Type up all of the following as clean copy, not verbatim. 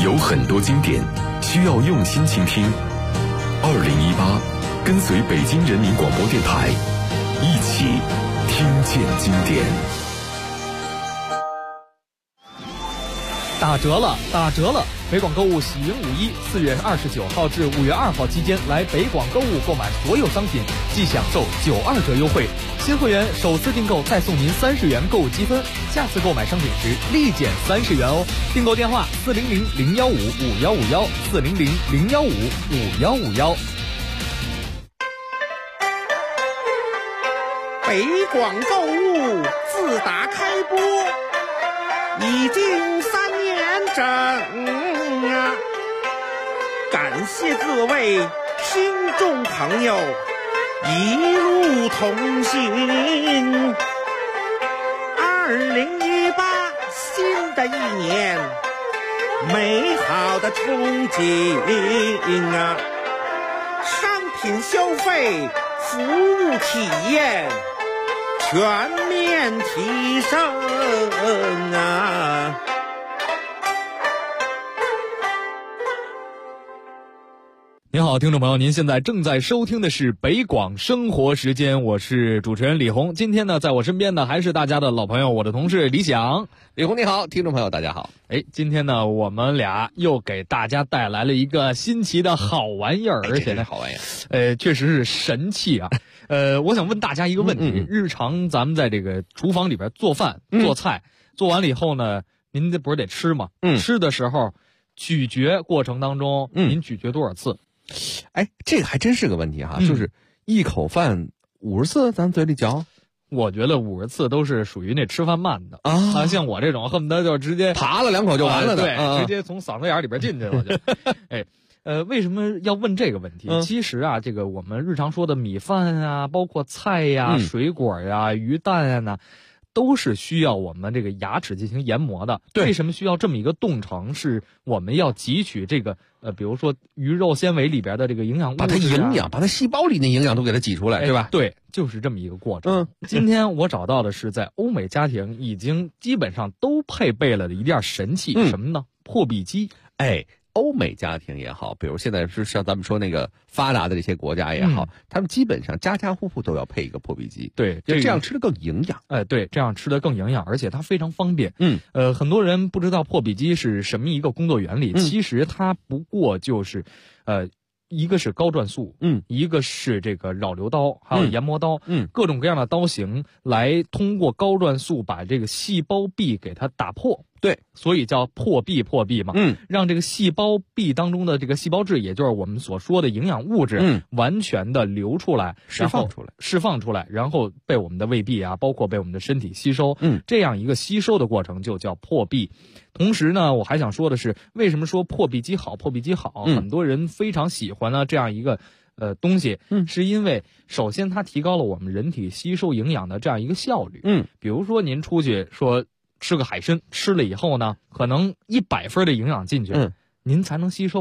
有很多经典需要用心倾听。2018，跟随北京人民广播电台，一起听见经典。 打折了，打折了！北广购物喜迎5·1，4月29号至5月2号期间来北广购物购买所有商品，即享受92折优惠。新会员首次订购再送您30元购物积分，下次购买商品时立减30元哦。订购电话400-015-5151，400-015-5151。 北广购物自打开播已经3年整啊！感谢各位听众朋友一路同行。2018新的一年，美好的憧憬啊！商品消费，服务体验全面提升啊！ 您好，听众朋友，您现在正在收听的是北广生活时间，我是主持人李红。今天呢，在我身边呢还是大家的老朋友，我的同事李想。 李红你好，听众朋友大家好。 今天呢，我们俩又给大家带来了一个新奇的好玩意儿，而且呢， 好玩意儿， 确实是神器啊。我想问大家一个问题：日常咱们在这个厨房里边做饭、做菜，做完了以后呢，您这不是得吃吗？吃的时候，咀嚼过程当中，您咀嚼多少次？ 这个还真是个问题哈，就是一口饭50次，咱嘴里嚼。 我觉得50次都是属于那吃饭慢的啊，像我这种恨不得就直接扒了2口就完了的， 对，直接从嗓子眼里边进去了就。为什么要问这个问题？其实啊，这个我们日常说的米饭啊，包括菜呀、水果呀、鱼蛋呀都是需要我们这个牙齿进行研磨的。 对， 为什么需要这么一个动程？是我们要汲取这个比如说鱼肉纤维里边的这个营养物质， 把它细胞里的营养都给它挤出来，对吧？ 对，就是这么一个过程。今天我找到的是在欧美家庭已经基本上都配备了的一件神器，什么呢？破壁机。 欧美家庭也好，比如现在是像咱们说那个发达的这些国家也好，他们基本上家家户户都要配一个破壁机。 对， 这样吃的更营养。 对，这样吃的更营养，而且它非常方便。很多人不知道破壁机是什么一个工作原理，其实它不过就是一个是高转速，一个是这个扰流刀，还有研磨刀，各种各样的刀型来通过高转速把这个细胞壁给它打破。对，所以叫破壁嘛。让这个细胞壁当中的这个细胞质，也就是我们所说的营养物质，完全的流出来，释放出来，然后被我们的胃壁啊，包括被我们的身体吸收。这样一个吸收的过程就叫破壁。同时呢，我还想说的是，为什么说破壁机好？很多人非常喜欢呢这样一个东西，是因为首先它提高了我们人体吸收营养的这样一个效率。比如说您出去说吃个海参，吃了以后呢，可能100分的营养进去，您才能吸收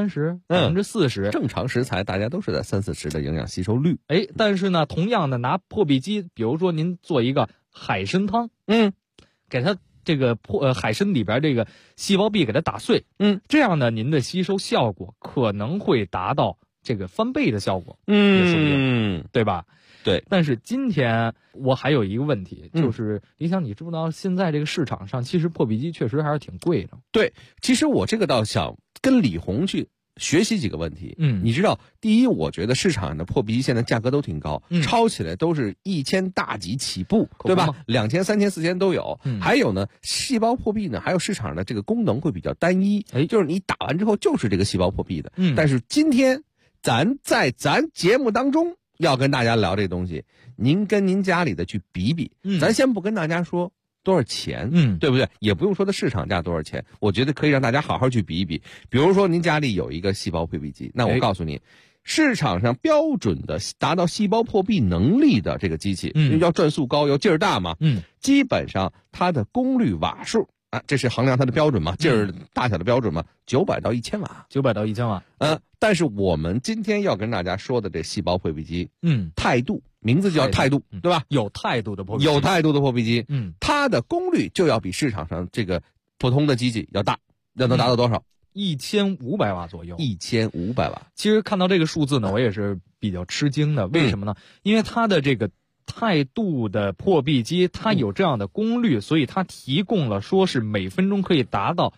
30%、40%。 正常食材大家都是在30-40%的营养吸收率。 但是呢，同样的拿破壁机，比如说您做一个海参汤，给它这个海参里边这个细胞壁给它打碎，这样呢，您的吸收效果可能会达到这个翻倍的效果，也说不定，对吧？ 对。 但是今天我还有一个问题，就是李想，你知不知道现在这个市场上其实破壁机确实还是挺贵的？ 对，其实我这个倒想跟李红去学习几个问题。你知道，第一，我觉得市场上的破壁机现在价格都挺高，抄起来都是1000大几起步，对吧？2000、3000、4000都有。还有呢，细胞破壁呢，还有市场的这个功能会比较单一，就是你打完之后就是这个细胞破壁的。但是今天咱在节目当中要跟大家聊这东西，您跟您家里的去比比。咱先不跟大家说多少钱，对不对？也不用说的市场价多少钱，我觉得可以让大家好好去比一比。比如说您家里有一个细胞破壁机，那我告诉你，市场上标准的达到细胞破壁能力的这个机器，要转速高，要劲儿大嘛，基本上它的功率瓦数这是衡量它的标准嘛，劲儿大小的标准嘛，900到1000瓦 ，900到1000瓦。 但是我们今天要跟大家说的这细胞破壁机，态度，名字叫态度，对吧？ 有态度的破壁机， 有态度的破壁机，它的功率就要比市场上这个普通的机器要大，要能达到多少？ 1500瓦左右。 1500瓦。 其实看到这个数字呢，我也是比较吃惊的。为什么呢？因为它的这个态度的破壁机，它有这样的功率，所以它提供了说是每分钟可以达到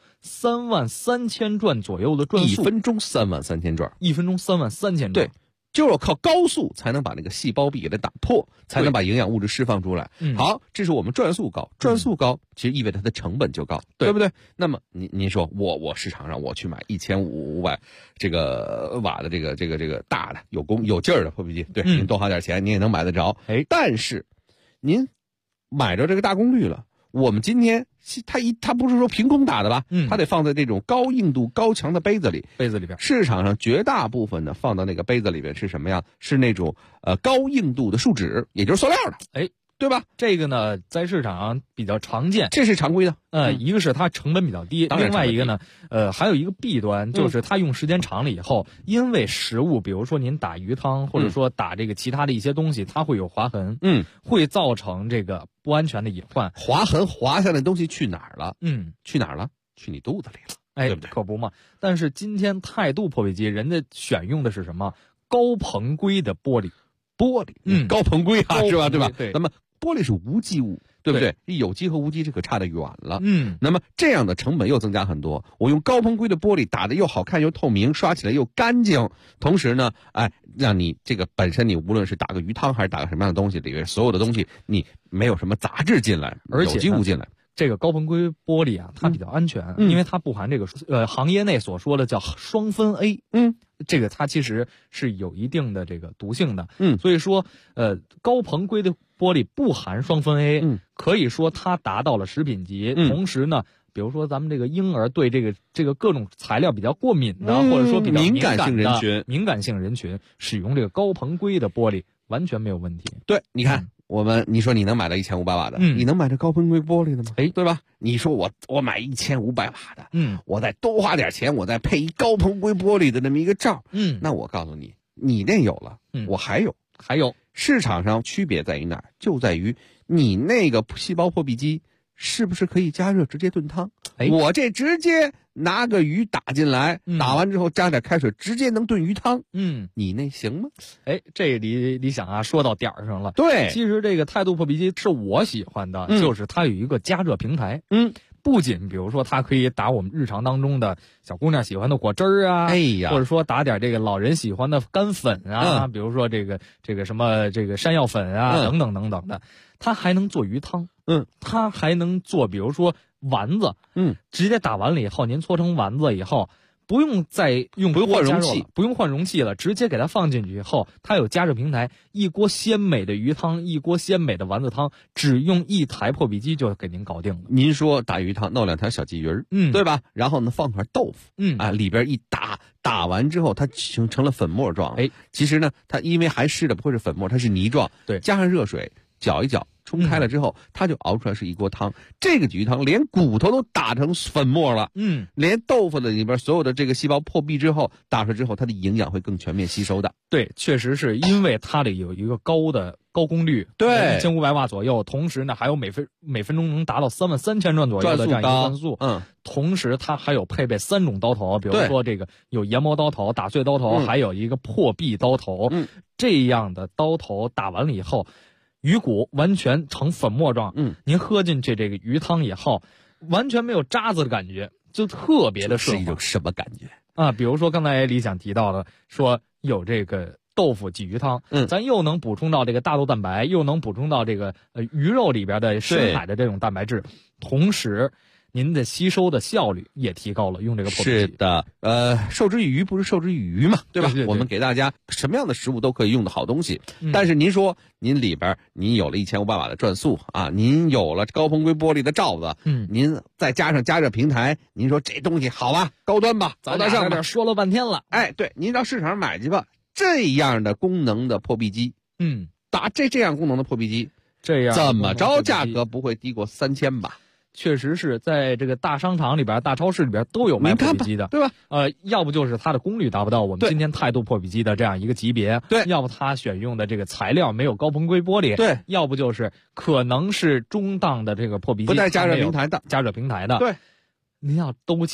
33000转左右的转速。 1分钟33000转。 1分钟33000转。 对。就是要靠高速才能把那个细胞壁给它打破，才能把营养物质释放出来。好，这是我们转速高，转速高其实意味着它的成本就高，对不对？那么您说我市场上我去买1500这个瓦的这个大的有功有劲儿的破壁机，对，您多花点钱您也能买得着。但是您买着这个大功率了，我们今天它不是说凭空打的吧？它得放在这种高硬度高强的杯子里边。市场上绝大部分的放到那个杯子里边是什么样？是那种高硬度的树脂，也就是塑料的。对吧？ 这个呢，在市场上比较常见， 这是常规的。 一个是它成本比较低，另外一个呢，还有一个弊端，就是它用时间长了以后，因为食物，比如说您打鱼汤，或者说打这个其他的一些东西，它会有划痕，会造成这个不安全的隐患。 划痕划下来的东西去哪儿了？去哪儿了？去你肚子里了，对不对？ 可不嘛。但是今天态度破壁机，人家选用的是什么？高硼硅的玻璃， 高硼硅啊，是吧？对吧？ 对。 那么玻璃是无机物，对不对？有机和无机这可差得远了。那么这样的成本又增加很多。我用高硼硅的玻璃打得又好看又透明，刷起来又干净，同时呢，让你这个本身你无论是打个鱼汤还是打个什么样的东西，里面所有的东西你没有什么杂质进来， 而且有机物进来。 这个高硼硅玻璃啊，它比较安全，因为它不含这个行业内所说的叫双酚 A。这个它其实是有一定的这个毒性的。所以说高硼硅的玻璃不含双酚 A，可以说它达到了食品级。同时呢，比如说咱们这个婴儿对这个各种材料比较过敏的，或者说比较敏感性人群使用这个高硼硅的玻璃完全没有问题。 对，你看。你说你能买到1500瓦的，你能买这高硼硅玻璃的吗？对吧？你说我买1500瓦的，我再多花点钱，我再配一高硼硅玻璃的那么一个罩，那我告诉你，你那有了，我还有，市场上区别在于哪儿？就在于你那个细胞破壁机是不是可以加热直接炖汤？我这直接拿个鱼打进来，打完之后加点开水，直接能炖鱼汤。你那行吗？ 这理想啊，说到点儿上了。 对， 其实这个态度破壁机是我喜欢的，就是它有一个加热平台。不仅比如说它可以打我们日常当中的小姑娘喜欢的果汁儿啊，或者说打点这个老人喜欢的干粉啊，比如说这个什么这个山药粉啊，等等等等的，它还能做鱼汤。它还能做比如说丸子。直接打完了以后，您搓成丸子以后，不用再用不用换容器了，直接给它放进去以后，它有加热平台，一锅鲜美的鱼汤，一锅鲜美的丸子汤，只用一台破壁机就给您搞定了。 您说打鱼汤弄2条小鲫鱼，对吧？然后呢放块豆腐，里边一打完之后它成了粉末状。其实呢它因为还湿的不会是粉末，它是泥状， 对， 加上热水搅一搅，冲开了之后，它就熬出来是一锅汤。这个鱼汤连骨头都打成粉末了，连豆腐的里边所有的这个细胞破壁之后打出来之后，它的营养会更全面吸收的。 对，确实是因为它的有一个高功率， 对 ，1500瓦左右，同时呢还有每分钟能达到33000转左右的这样一个转速。同时它还有配备3种刀头，比如说这个有研磨刀头、打碎刀头，还有一个破壁刀头。这样的刀头打完了以后，鱼骨完全成粉末状。您喝进去这个鱼汤以后，完全没有渣子的感觉，就特别的顺滑。 是一种什么感觉啊？比如说刚才李想提到的，说有这个豆腐鲫鱼汤，咱又能补充到这个大豆蛋白，又能补充到这个鱼肉里边的深海的这种蛋白质，同时您的吸收的效率也提高了，用这个破壁机。 是的，授之以鱼不是授之以渔嘛，对吧？对，我们给大家什么样的食物都可以用的好东西。但是您说您里边您有了1500瓦的转速啊，您有了高硼硅玻璃的罩子，您再加上加热平台，您说这东西好吧，高端吧， 咱俩在这说了半天了。 对，您到市场上买去吧，这样的功能的破壁机，打这样功能的破壁机， 这样怎么着价格不会低过3000吧？ 确实是在这个大商场里边、大超市里边都有卖破壁机的， 对吧？ 要不就是它的功率达不到我们今天态度破壁机的这样一个级别， 对； 要不它选用的这个材料没有高硼硅玻璃， 对； 要不就是可能是中档的这个破壁机不带加热平台的， 对。您要都齐了，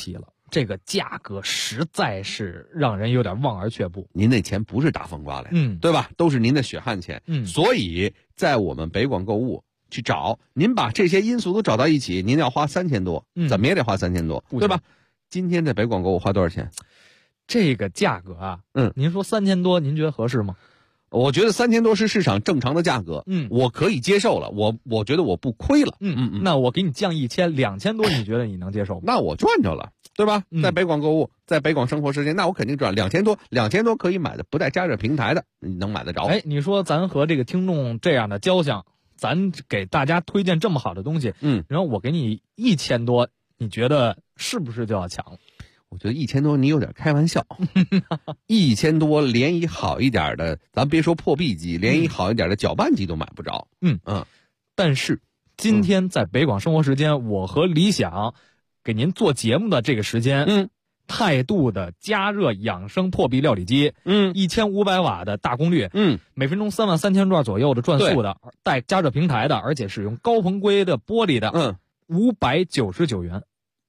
这个价格实在是让人有点望而却步。 您那钱不是大风刮来的，对吧？都是您的血汗钱。所以在我们北广购物去找，您把这些因素都找到一起，您要花3000多，怎么也得花3000多，对吧？今天在北广购物花多少钱？ 这个价格啊，您说3000多，您觉得合适吗？ 我觉得3000多是市场正常的价格，我可以接受了，我觉得我不亏了， 那我给你降1000，2000多，你觉得你能接受吗？ 那我赚着了，对吧？在北广购物，在北广生活时间，那我肯定赚2000多可以买的不带加热平台的，你能买得着？ 哎，你说咱和这个听众这样的交情，咱给大家推荐这么好的东西，然后我给你1000多，你觉得是不是就要抢了？ 我觉得1000多你有点开玩笑，1000多连一好一点的，咱别说破壁机，连一好一点的搅拌机都买不着。 但是今天在北广生活时间，我和李想给您做节目的这个时间，态度的加热养生破壁料理机，1500瓦的大功率，每分钟33000转左右的转速的，带加热平台的，而且使用高硼硅的玻璃的，599元。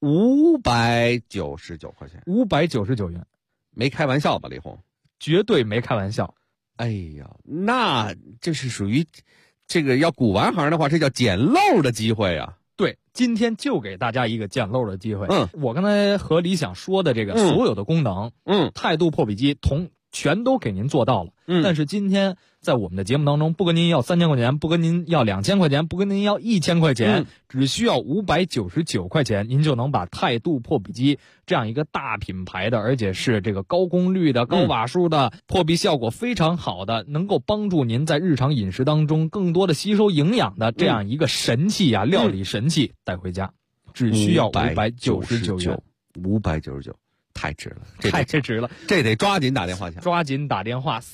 599块钱 ，599元， 没开玩笑吧，李红？ 绝对没开玩笑。 哎呀，那这是属于这个要古玩行的话，这叫捡漏的机会啊。 对，今天就给大家一个捡漏的机会。我刚才和李想说的这个所有的功能，态度破壁机全都给您做到了。但是今天在我们的节目当中，不跟您要3000块钱，不跟您要2000块钱，不跟您要1000块钱，只需要599块钱，您就能把态度破壁机这样一个大品牌的，而且是这个高功率的、高瓦数的，破壁效果非常好的，能够帮助您在日常饮食当中更多的吸收营养的这样一个神器啊，料理神器带回家，只需要599元 ，599。太值了， 太值了， 这得抓紧打电话抢， 抓紧打电话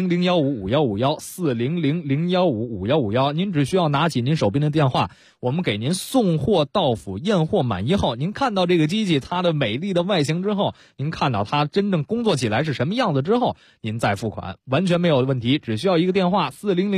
400-015-5151，400-015-5151，您只需要拿起您手边的电话，我们给您送货到府，验货满意后，您看到这个机器它的美丽的外形之后，您看到它真正工作起来是什么样子之后，您再付款，完全没有问题，只需要一个电话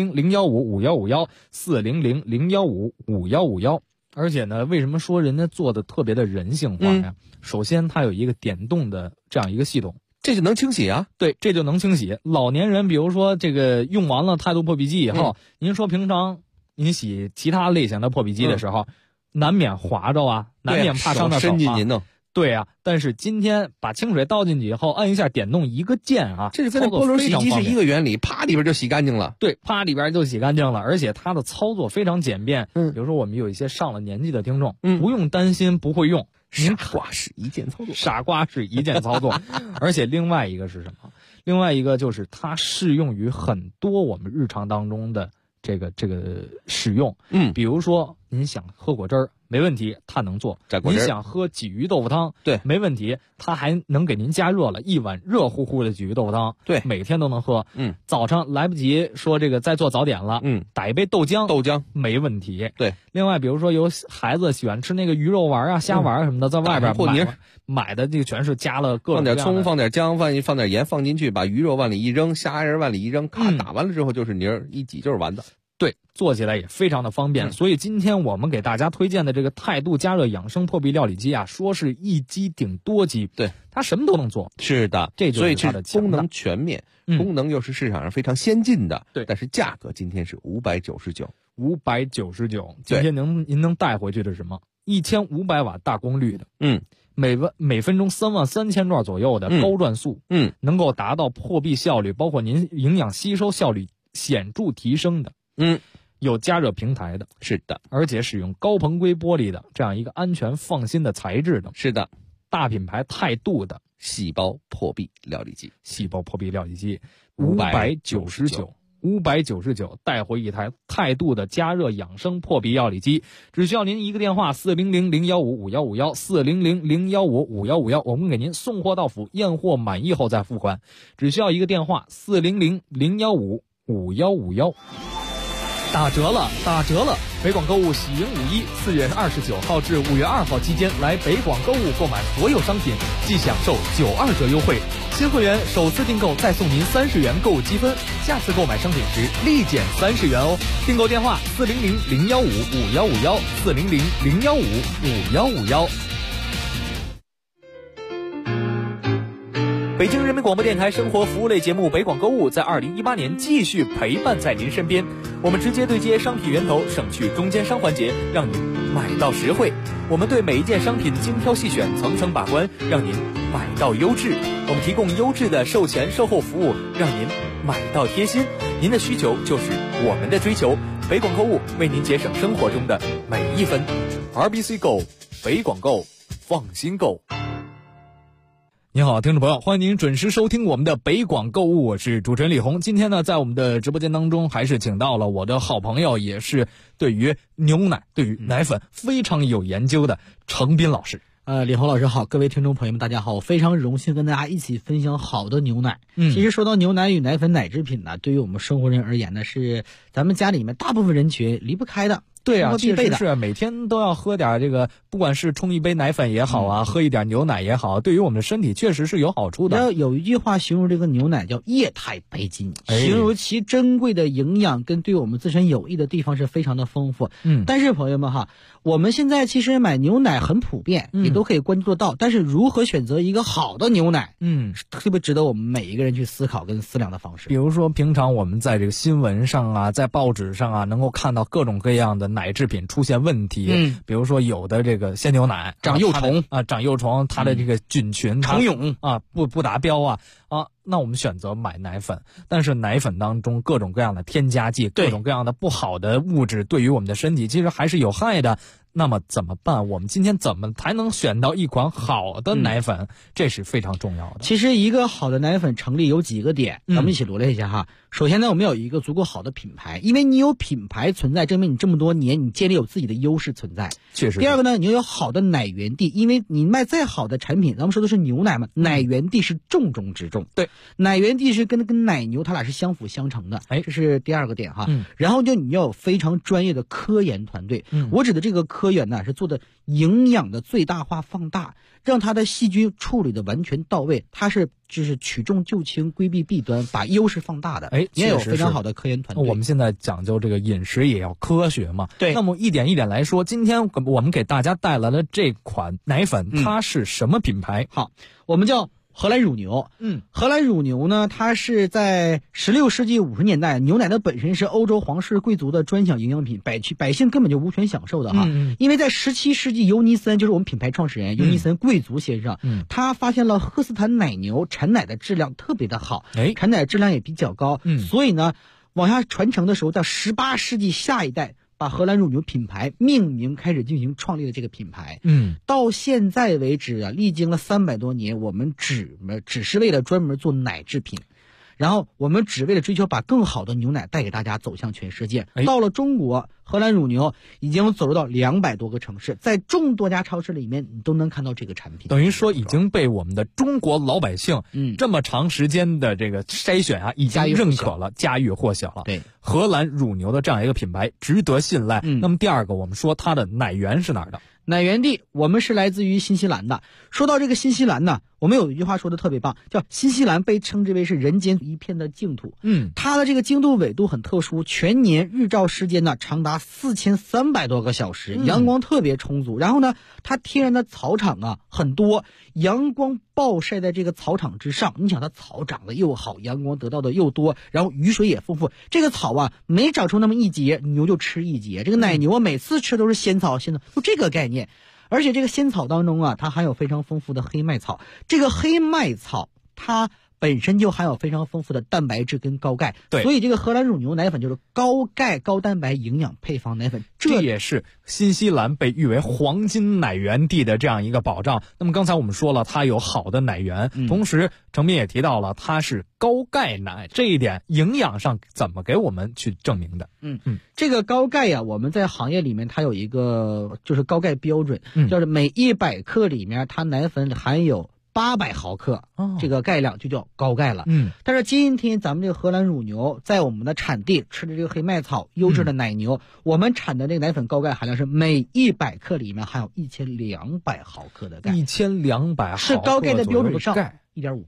400-015-5151，400-015-5151。而且呢，为什么说人家做的特别的人性化呀？首先，它有一个点动的这样一个系统， 这就能清洗啊。 对，这就能清洗。老年人，比如说这个用完了态度破壁机以后，您说平常您洗其他类型的破壁机的时候，难免划着啊，难免怕伤到手啊。 伸进去弄。 对啊，但是今天把清水倒进去以后，按一下点动一个键啊， 这是跟那波轮洗机是一个原理，啪里边就洗干净了。 对，啪里边就洗干净了，而且它的操作非常简便。比如说我们有一些上了年纪的听众，不用担心不会用， 傻瓜是一键操作， 傻瓜是一键操作。而且另外一个是什么？另外一个就是它适用于很多我们日常当中的这个使用。比如说您想喝果汁儿。没问题，它能做。您想喝鲫鱼豆腐汤， 对， 没问题，它还能给您加热了一碗热乎乎的鲫鱼豆腐汤， 对， 每天都能喝。早上来不及说这个再做早点了，打一杯豆浆没问题。 对， 另外比如说有孩子喜欢吃那个鱼肉丸啊、虾丸什么的，在外边买的这个全是加了各种各样的， 放点葱，放点姜，放点盐放进去，把鱼肉往里一扔，虾仁往里一扔，咔打完了之后就是泥儿，一挤就是丸子。 对，做起来也非常的方便，所以今天我们给大家推荐的这个态度加热养生破壁料理机啊，说是一机顶多机， 对， 它什么都能做。 是的， 这就是它的功能全面，功能又是市场上非常先进的。 对， 但是价格今天是599。 今天您能带回去的是什么？1500瓦大功率的，每分钟33000转左右的高转速，能够达到破壁效率，包括您营养吸收效率显著提升的。有加热平台的， 是的， 而且使用高硼硅玻璃的这样一个安全放心的材质的， 是的， 大品牌态度的细胞破壁料理机 ，599带回一台态度的加热养生破壁料理机，只需要您一个电话400-015-5151，400-015-5151，我们给您送货到府，验货满意后再付款，只需要一个电话400-015-5151。打折了！北广购物喜迎5·1，4月29号至5月2号期间来北广购物购买所有商品，即享受92折优惠。新会员首次订购再送您30元购物积分，下次购买商品时立减30元哦。订购电话400-015-5151，400-015-5151。 北京人民广播电台生活服务类节目《北广购物》在2018年继续陪伴在您身边。我们直接对接商品源头，省去中间商环节，让您买到实惠。我们对每一件商品精挑细选，层层把关，让您买到优质。我们提供优质的售前售后服务，让您买到贴心。您的需求就是我们的追求。北广购物为您节省生活中的每一分。RBC Go， 北广购，放心购。 您好，听众朋友，欢迎您准时收听我们的北广购物，我是主持人李红。今天呢，在我们的直播间当中，还是请到了我的好朋友，也是对于牛奶、对于奶粉非常有研究的程斌老师。 李红老师好，各位听众朋友们大家好，我非常荣幸跟大家一起分享好的牛奶。其实说到牛奶与奶粉奶制品呢，对于我们生活人而言呢，是咱们家里面大部分人群离不开的。 对啊，确实是每天都要喝点这个，不管是冲一杯奶粉也好啊，喝一点牛奶也好，对于我们的身体确实是有好处的。 有一句话形容这个牛奶叫液态白金，形容其珍贵的营养跟对我们自身有益的地方是非常的丰富。但是朋友们哈，我们现在其实买牛奶很普遍，也都可以关注得到，但是如何选择一个好的牛奶，是特别值得我们每一个人去思考跟思量的方式。 比如说平常我们在这个新闻上啊，在报纸上啊，能够看到各种各样的奶制品出现问题，比如说有的这个鲜牛奶长幼虫啊，长幼虫，它的这个菌群虫蛹啊不达标啊，那我们选择买奶粉，但是奶粉当中各种各样的添加剂，各种各样的不好的物质，对于我们的身体其实还是有害的。那么怎么办？我们今天怎么才能选到一款好的奶粉？这是非常重要的。 其实一个好的奶粉成立有几个点，咱们一起罗列一下哈。首先呢，我们有一个足够好的品牌，因为你有品牌存在，证明你这么多年你建立有自己的优势存在。 确实。 第二个呢，你有好的奶源地，因为你卖再好的产品，咱们说的是牛奶嘛，奶源地是重中之重。 对， 奶源地是跟奶牛它俩是相辅相成的。这是第二个点哈。然后就你要有非常专业的科研团队。我指的这个科研呢，是做的营养的最大化放大，让它的细菌处理的完全到位，它是就是取重就轻，规避弊端，把优势放大的。也有非常好的科研团队。 我们现在讲究这个饮食也要科学嘛。 对。 那么一点一点来说，今天我们给大家带来了这款奶粉，它是什么品牌？ 好，我们叫荷兰乳牛。荷兰乳牛呢，它是在16世纪50年代，牛奶的本身是欧洲皇室贵族的专享营养品，百姓根本就无权享受的哈。因为在17世纪，尤尼森就是我们品牌创始人尤尼森贵族先生，他发现了赫斯坦奶牛产奶的质量特别的好，产奶质量也比较高，所以呢，往下传承的时候，到18世纪下一代，把荷兰乳牛品牌命名，开始进行创立的这个品牌，到现在为止啊，历经了300多年，我们只是为了专门做奶制品，然后我们只为了追求把更好的牛奶带给大家，走向全世界。到了中国，荷兰乳牛已经走入到200多个城市，在众多家超市里面你都能看到这个产品。 等于说已经被我们的中国老百姓这么长时间的这个筛选啊，已经认可了，家喻户晓了。 对， 荷兰乳牛的这样一个品牌值得信赖。那么第二个，我们说它的奶源是哪儿的？ 奶源地我们是来自于新西兰的。说到这个新西兰呢，我们有一句话说的特别棒，叫新西兰被称之为是人间一片的净土。它的这个经度纬度很特殊，全年日照时间呢长达4300多个小时，阳光特别充足。然后呢，它天然的草场啊很多，阳光暴晒在这个草场之上，你想它草长得又好，阳光得到的又多，然后雨水也丰富，这个草啊每长出那么一节，牛就吃一节。这个奶牛啊每次吃都是鲜草，就这个概念。而且这个鲜草当中啊，它含有非常丰富的黑麦草。这个黑麦草它本身就含有非常丰富的蛋白质跟高钙， 对， 所以这个荷兰乳牛奶粉就是高钙高蛋白营养配方奶粉， 这也是新西兰被誉为黄金奶源地的这样一个保障。那么刚才我们说了，它有好的奶源，同时程斌也提到了它是高钙奶，这一点营养上怎么给我们去证明的？ 这个高钙呀，我们在行业里面它有一个就是高钙标准，就是每100克里面它奶粉含有800毫克，这个钙量就叫高钙了。但是今天咱们这个荷兰乳牛在我们的产地吃的这个黑麦草优质的奶牛，我们产的这个奶粉高钙含量是每100克里面含有1200毫克的钙，1200毫克是高钙的标准上 1.5倍。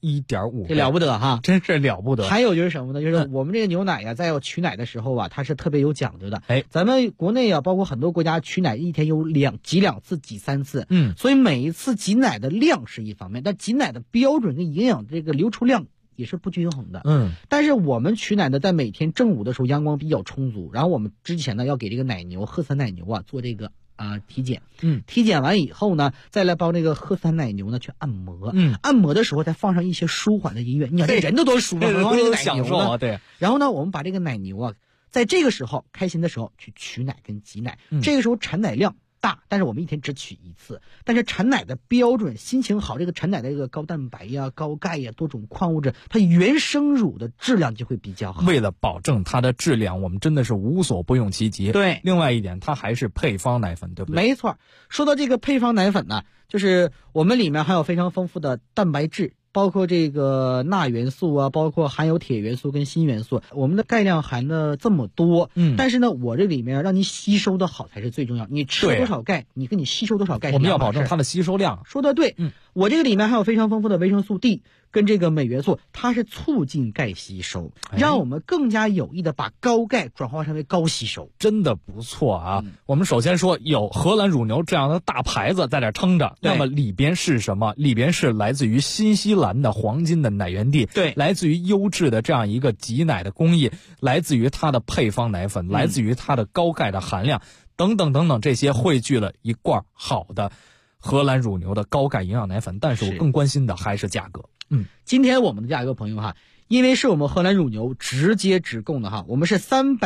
1.5倍， 这了不得哈， 真是了不得。 还有就是什么呢？就是我们这个牛奶呀，在要取奶的时候啊，它是特别有讲究的。咱们国内啊，包括很多国家取奶一天有挤2次、挤3次，所以每一次挤奶的量是一方面，但挤奶的标准跟营养这个流出量也是不均衡的。但是我们取奶呢，在每天正午的时候阳光比较充足，然后我们之前呢要给这个奶牛荷兰奶牛啊做这个体检，体检完以后呢，再来帮这个荷兰奶牛呢去按摩，按摩的时候再放上一些舒缓的音乐，你看这人都多舒服，何况这个奶牛呢？ 对。 然后呢，我们把这个奶牛啊，在这个时候开心的时候去取奶跟挤奶，这个时候产奶量大，但是我们一天只取1次，但是产奶的标准，心情好，这个产奶的这个高蛋白呀、高钙呀、多种矿物质，它原生乳的质量就会比较好。 为了保证它的质量，我们真的是无所不用其极。 对， 另外一点，它还是配方奶粉，对不对？ 没错。说到这个配方奶粉呢，就是我们里面含有非常丰富的蛋白质，包括这个钠元素啊，包括含有铁元素跟锌元素，我们的钙量含的这么多，但是呢，我这里面让你吸收的好才是最重要。你吃多少钙，你跟你吸收多少钙， 我们要保证它的吸收量。 说的对，我这个里面还有非常丰富的维生素 D 跟这个镁元素，它是促进钙吸收，让我们更加有益的把高钙转化成为高吸收， 真的不错啊。我们首先说有荷兰乳牛这样的大牌子在这撑着，那么里边是什么？里边是来自于新西兰的黄金的奶源地， 对， 来自于优质的这样一个挤奶的工艺，来自于它的配方奶粉，来自于它的高钙的含量，等等等等，这些汇聚了一罐好的荷兰乳牛的高钙营养奶粉。但是我更关心的还是价格。 今天我们的价格，朋友哈，因为是我们荷兰乳牛直接直供的哈，我们是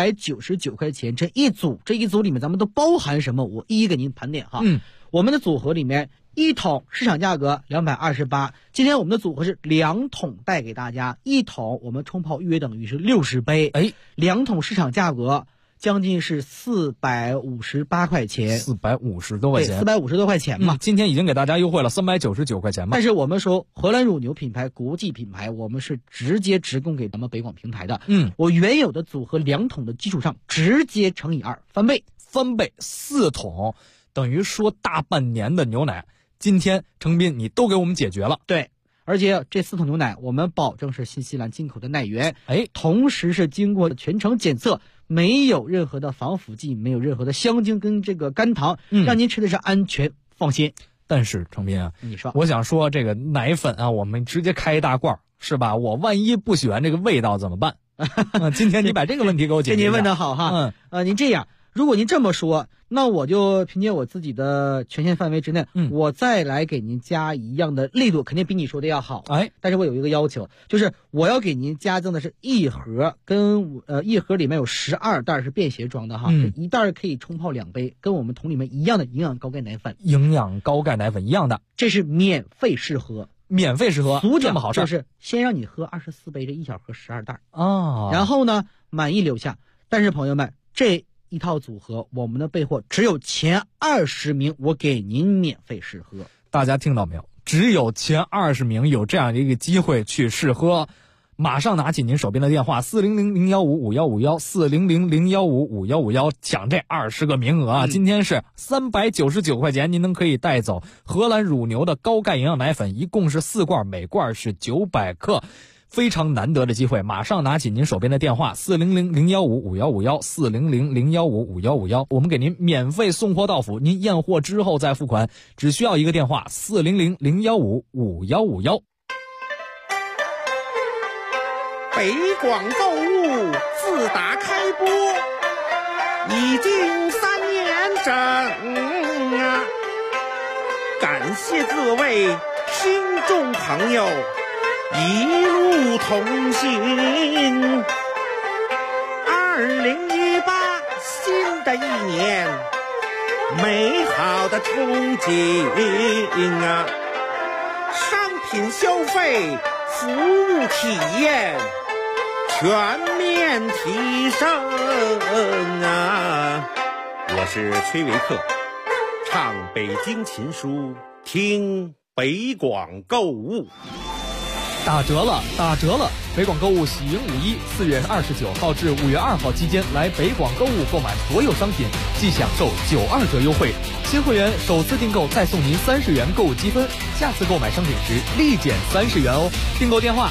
399块钱这一组，这一组里面咱们都包含什么？我一一给您盘点哈。我们的组合里面1桶市场价格228，今天我们的组合是2桶带给大家，1桶我们冲泡约等于是60杯，2桶市场价格将近是458块钱 ，450多块钱 ，450多块钱嘛。 今天已经给大家优惠了399块钱嘛。 但是我们说荷兰乳牛品牌国际品牌，我们是直接直供给咱们北广平台的。我原有的组合2桶的基础上直接乘以2，翻倍 ，4桶，等于说大半年的牛奶，今天程斌你都给我们解决了。 对。而且这4桶牛奶，我们保证是新西兰进口的奶源，同时是经过全程检测，没有任何的防腐剂，没有任何的香精跟这个甘糖，让您吃的是安全放心。 但是程斌啊， 你说， 我想说这个奶粉啊，我们直接开一大罐是吧？我万一不喜欢这个味道怎么办？今天你把这个问题给我解决一下。 您问得好哈，您这样。如果您这么说，那我就凭借我自己的权限范围之内，我再来给您加一样的力度，肯定比你说的要好。但是我有一个要求，就是我要给您加赠的是一盒，跟一盒里面有12袋是便携装的哈，一袋可以冲泡2杯，跟我们桶里面一样的营养高钙奶粉，一样的，这是免费试喝。俗讲好事，就是先让你喝24杯，这一小盒12袋然后呢满意留下。但是朋友们，这一套组合，我们的备货只有前20名，我给您免费试喝。 大家听到没有？只有前20名有这样一个机会去试喝。马上拿起您手边的电话400-015-5151，400-015-5151，抢这20个名额啊！今天是399块钱，您能可以带走荷兰乳牛的高钙营养奶粉，一共是4罐，每罐是900克。非常难得的机会，马上拿起您手边的电话400-015-5151，400-015-5151，我们给您免费送货到府，您验货之后再付款，只需要一个电话400-015-5151。 北广购物自打开播已经3年整啊，感谢各位听众朋友一路同行。2018新的一年，美好的憧憬啊！商品消费、服务体验全面提升啊！我是崔维克，唱北京琴书，听北广购物。 打折了，打折了！北广购物喜迎5·1，4月29号至5月2号期间来北广购物购买所有商品，即享受92折优惠。新会员首次订购再送您30元购物积分，下次购买商品时立减30元哦。订购电话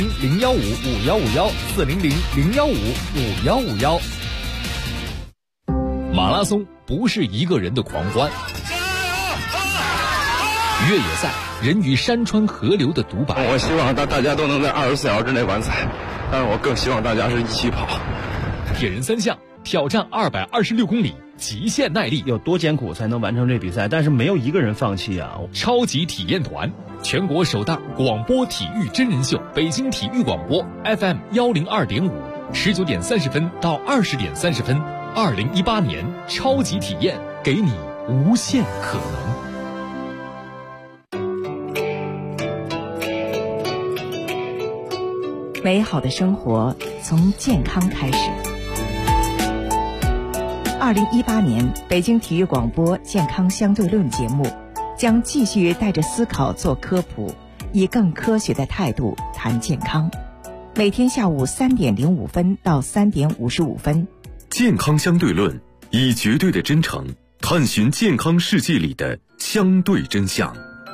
400-015-5151，400-015-5151。 马拉松不是一个人的狂欢，越野赛人与山川河流的独白。 我希望大家都能在24小时之内完赛，但是我更希望大家是一起跑。 铁人3项挑战226公里，极限耐力， 有多艰苦才能完成这比赛？但是没有一个人放弃啊！ 超级体验团，全国首档广播体育真人秀，北京体育广播 FM 102.5，19点30分到20点30分，2018年超级体验，给你无限可能。 美好的生活从健康开始。2018年北京体育广播健康相对论节目将继续带着思考做科普，以更科学的态度谈健康。每天下午3点05分到3点55分。 健康相对论，以绝对的真诚探寻健康世界里的相对真相。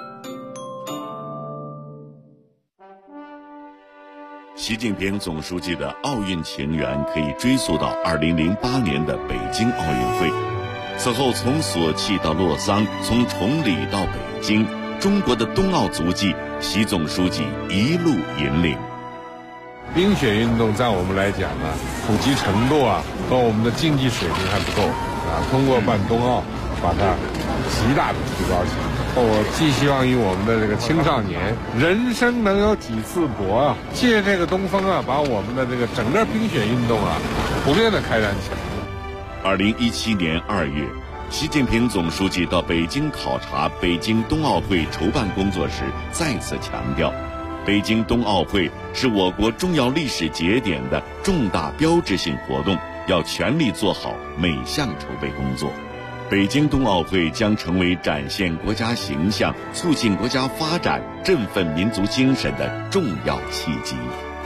习近平总书记的奥运情缘可以追溯到2008年的北京奥运会。此后从索契到洛桑，从崇礼到北京，中国的冬奥足迹，习总书记一路引领。 冰雪运动在我们来讲呢，普及程度和我们的竞技水平还不够通过办冬奥，把它极大的提高起来。我寄希望于我们的这个青少年，人生能有几次搏借这个东风把我们的这个整个冰雪运动普遍的开展起来。 2017年2月，习近平总书记到北京考察北京冬奥会筹办工作时，再次强调，北京冬奥会是我国重要历史节点的重大标志性活动，要全力做好每项筹备工作。北京冬奥会将成为展现国家形象、促进国家发展、振奋民族精神的重要契机。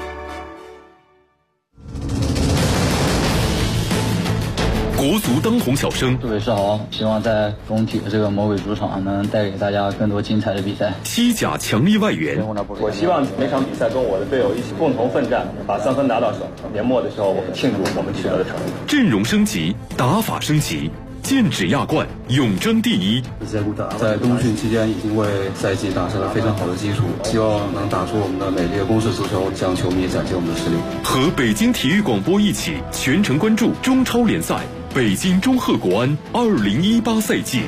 国足当红小生， 各位是好，希望在中体的这个魔鬼主场能带给大家更多精彩的比赛。 西甲强力外援， 我希望每场比赛跟我的队友一起共同奋战，把3分拿到手。年末的时候，我们庆祝我们取得的成绩。 阵容升级，打法升级，剑指亚冠，永争第一。 在冬训期间已经为赛季打下了非常好的基础，希望能打出我们的美丽的攻势足球，向球迷展现我们的实力。 和北京体育广播一起全程关注中超联赛北京中赫国安2018赛季。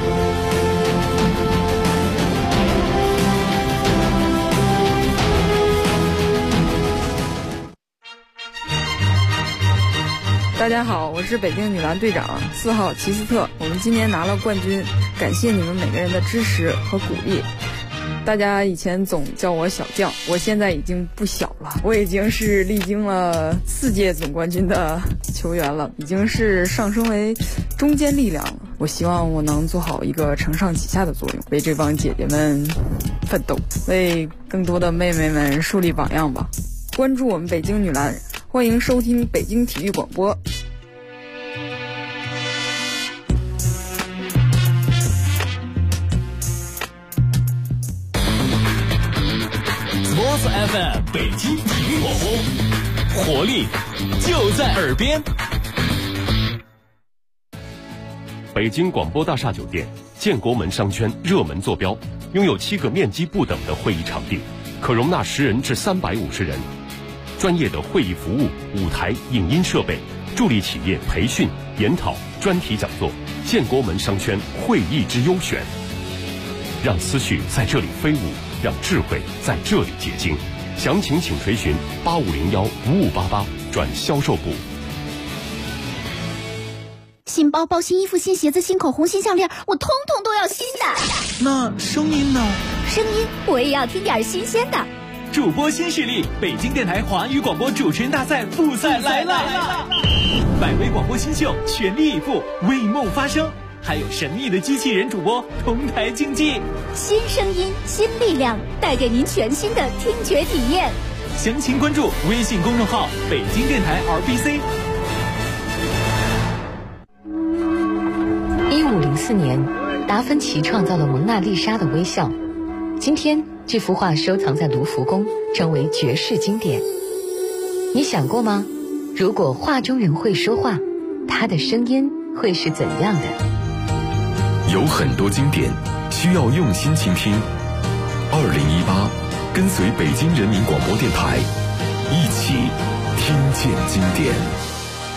大家好，我是北京女篮队长4号齐斯特，我们今年拿了冠军，感谢你们每个人的支持和鼓励。大家以前总叫我小将，我现在已经不小了，我已经是历经了4届总冠军的球员了，已经是上升为中坚力量了。我希望我能做好一个承上启下的作用，为这帮姐姐们奋斗，为更多的妹妹们树立榜样吧。关注我们北京女篮，欢迎收听北京体育广播。 FM 北京体育广播，活力就在耳边。 北京广播大厦酒店建国门商圈热门坐标，拥有7个面积不等的会议场地，可容纳10人至350人。专业的会议服务、舞台、影音设备，助力企业培训、研讨、专题讲座。建国门商圈会议之优选，让思绪在这里飞舞，让智慧在这里结晶。详情请垂询8501-5588转销售部。 新包包、新衣服、新鞋子、新口红、新项链，我通通都要新的。 那声音呢？ 声音我也要听点新鲜的。 主播新势力，北京电台华语广播主持人大赛复赛来了！百位广播新秀全力以赴，为梦发声。 还有神秘的机器人主播同台竞技。 新声音，新力量，带给您全新的听觉体验。 详情关注微信公众号北京电台 RBC。 1504年，达芬奇创造了蒙娜丽莎的微笑。今天，这幅画收藏在卢浮宫，成为绝世经典。你想过吗？如果画中人会说话，他的声音会是怎样的？ 有很多经典需要用心倾听。2018，跟随北京人民广播电台，一起听见经典。